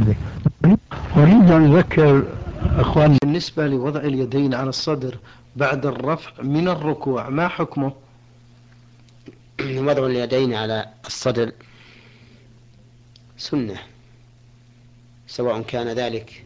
هذه. أريد أن أذكر أخواني بالنسبة لوضع اليدين على الصدر بعد الرفع من الركوع ما حكمه؟ وضع اليدين على الصدر سنة، سواء كان ذلك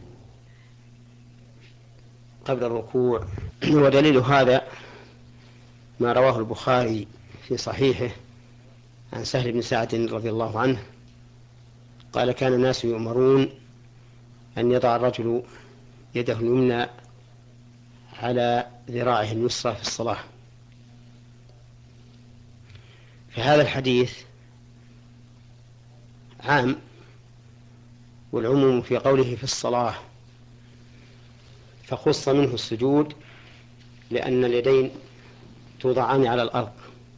قبل الركوع. ودليل هذا ما رواه البخاري في صحيحه عن سهل بن سعد رضي الله عنه قال: كان الناس يؤمرون أن يضع الرجل يده اليمنى على ذراعه اليسرى في الصلاة. فهذا الحديث عام، والعموم في قوله في الصلاة، فخص منه السجود لأن اليدين توضعان على الأرض،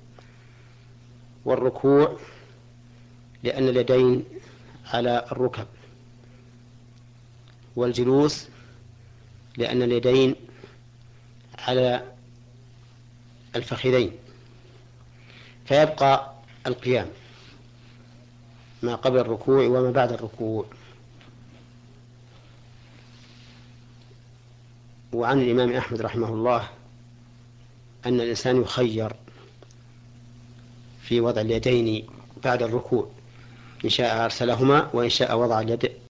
والركوع لأن اليدين على الركب، والجلوس لأن اليدين على الفخذين، فيبقى القيام ما قبل الركوع وما بعد الركوع. وعن الإمام أحمد رحمه الله أن الإنسان يخير في وضع اليدين بعد الركوع، إن شاء أرسلهما وإن شاء وضع